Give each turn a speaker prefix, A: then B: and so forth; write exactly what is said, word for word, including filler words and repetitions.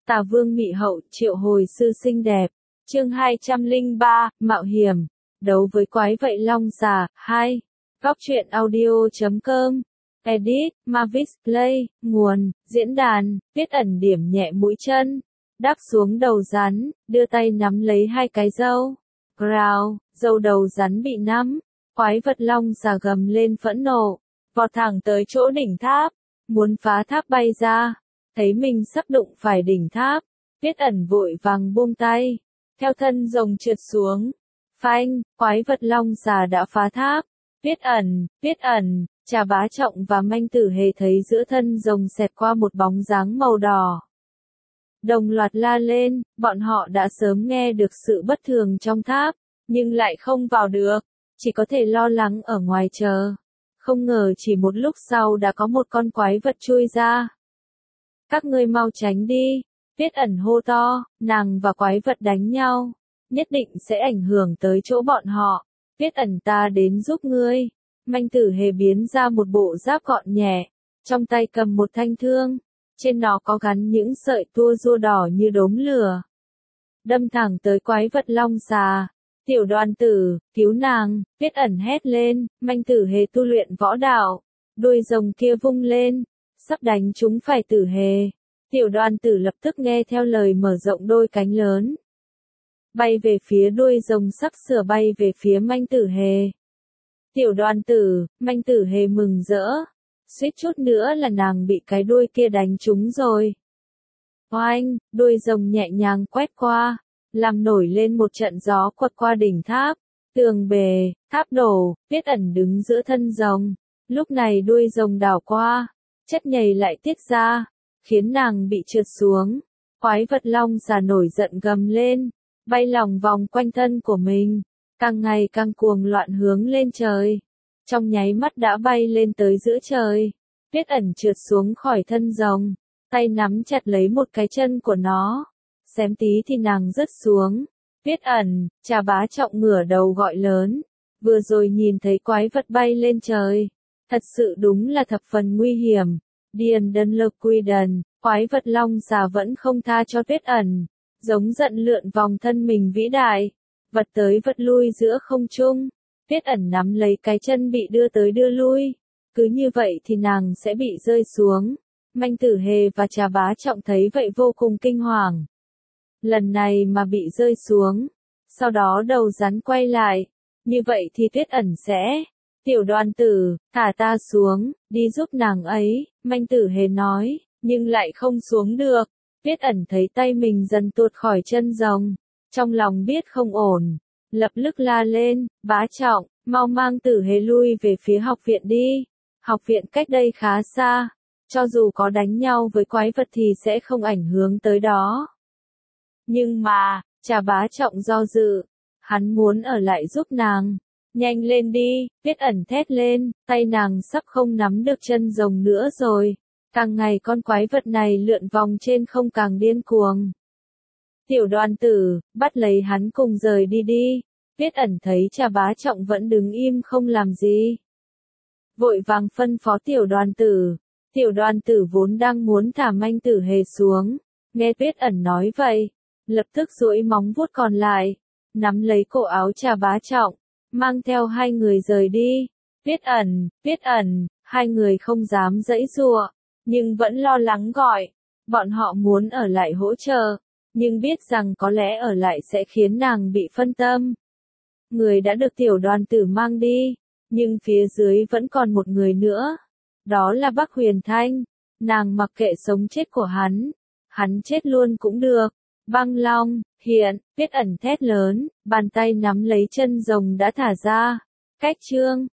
A: Tả Vương Mị Hậu triệu hồi sư xinh đẹp. Chương hai trăm lẻ ba, Mạo hiểm. Đấu với quái vậy long già. hai. Góc truyện audio chấm com. Edit, Mavis Play, nguồn, diễn đàn, Tuyết Ẩn điểm nhẹ mũi chân. Đáp xuống đầu rắn, đưa tay nắm lấy hai cái râu. Growl, râu đầu rắn bị nắm. Quái vật long già gầm lên phẫn nộ, vọt thẳng tới chỗ đỉnh tháp, muốn phá tháp bay ra. Thấy mình sắp đụng phải đỉnh tháp, Tuyết Ẩn vội vàng buông tay, theo thân rồng trượt xuống. Phanh, quái vật long già đã phá tháp. Tuyết Ẩn, Tuyết Ẩn, Trà Bá Trọng và Manh Tử Hề thấy giữa thân rồng xẹt qua một bóng dáng màu đỏ. Đồng loạt la lên, bọn họ đã sớm nghe được sự bất thường trong tháp, nhưng lại không vào được, chỉ có thể lo lắng ở ngoài chờ. Không ngờ chỉ một lúc sau đã có một con quái vật chui ra. Các ngươi mau tránh đi, Tuyết Ẩn hô to, nàng và quái vật đánh nhau, nhất định sẽ ảnh hưởng tới chỗ bọn họ. Tuyết Ẩn ta đến giúp ngươi. Manh Tử Hề biến ra một bộ giáp gọn nhẹ, trong tay cầm một thanh thương, trên nó có gắn những sợi tua rua đỏ như đốm lửa. Đâm thẳng tới quái vật long xà. Tiểu Đoàn Tử, cứu nàng, Tuyết Ẩn hét lên. Manh Tử Hề tu luyện võ đạo, đuôi rồng kia vung lên, sắp đánh trúng phải Tử Hề. Tiểu Đoàn Tử lập tức nghe theo lời mở rộng đôi cánh lớn, bay về phía đuôi rồng sắp sửa bay về phía Manh Tử Hề. Tiểu Đoàn Tử, Manh Tử Hề mừng rỡ, suýt chút nữa là nàng bị cái đuôi kia đánh trúng rồi. Oanh, đuôi rồng nhẹ nhàng quét qua, làm nổi lên một trận gió quật qua đỉnh tháp, tường bề, tháp đổ. Tuyết Ẩn đứng giữa thân rồng, lúc này đuôi rồng đảo qua, chất nhầy lại tiết ra, khiến nàng bị trượt xuống. Quái vật long già nổi giận gầm lên, bay lòng vòng quanh thân của mình, càng ngày càng cuồng loạn hướng lên trời. Trong nháy mắt đã bay lên tới giữa trời. Tuyết Ẩn trượt xuống khỏi thân rồng, tay nắm chặt lấy một cái chân của nó, xém tí thì nàng rớt xuống. Tuyết Ẩn, Trà Bá Trọng ngửa đầu gọi lớn, vừa rồi nhìn thấy quái vật bay lên trời, thật sự đúng là thập phần nguy hiểm. Điền Đơn Lực Quy Đần, quái vật long già vẫn không tha cho Tuyết Ẩn, giống giận lượn vòng thân mình vĩ đại, vật tới vật lui giữa không trung. Tuyết Ẩn nắm lấy cái chân bị đưa tới đưa lui, cứ như vậy thì nàng sẽ bị rơi xuống. Manh Tử Hề và Trà Bá Trọng thấy vậy vô cùng kinh hoàng. Lần này mà bị rơi xuống, sau đó đầu rắn quay lại, như vậy thì Tuyết Ẩn sẽ... Tiểu Đoàn Tử, thả ta xuống, đi giúp nàng ấy, Manh Tử Hề nói, nhưng lại không xuống được. Tuyết Ẩn thấy tay mình dần tuột khỏi chân rồng, trong lòng biết không ổn, lập tức la lên, Bá Trọng, mau mang Tử Hề lui về phía học viện đi. Học viện cách đây khá xa, cho dù có đánh nhau với quái vật thì sẽ không ảnh hưởng tới đó. Nhưng mà, Trà Bá Trọng do dự, hắn muốn ở lại giúp nàng. Nhanh lên đi, Tuyết Ẩn thét lên, tay nàng sắp không nắm được chân rồng nữa rồi. Càng ngày con quái vật này lượn vòng trên không càng điên cuồng. Tiểu Đoàn Tử, bắt lấy hắn cùng rời đi đi. Tuyết Ẩn thấy Trà Bá Trọng vẫn đứng im không làm gì, vội vàng phân phó Tiểu Đoàn Tử. Tiểu Đoàn Tử vốn đang muốn thả Manh Tử Hề xuống, nghe Tuyết Ẩn nói vậy, lập tức duỗi móng vuốt còn lại, nắm lấy cổ áo Trà Bá Trọng, mang theo hai người rời đi. Tuyết Ẩn, Tuyết Ẩn, hai người không dám giãy giụa, nhưng vẫn lo lắng gọi. Bọn họ muốn ở lại hỗ trợ, nhưng biết rằng có lẽ ở lại sẽ khiến nàng bị phân tâm. Người đã được Tiểu Đoàn Tử mang đi, nhưng phía dưới vẫn còn một người nữa. Đó là Bắc Huyền Thanh. Nàng mặc kệ sống chết của hắn, hắn chết luôn cũng được. Băng Long, hiện, Tuyết Ẩn thét lớn, bàn tay nắm lấy chân rồng đã thả ra. Cách chương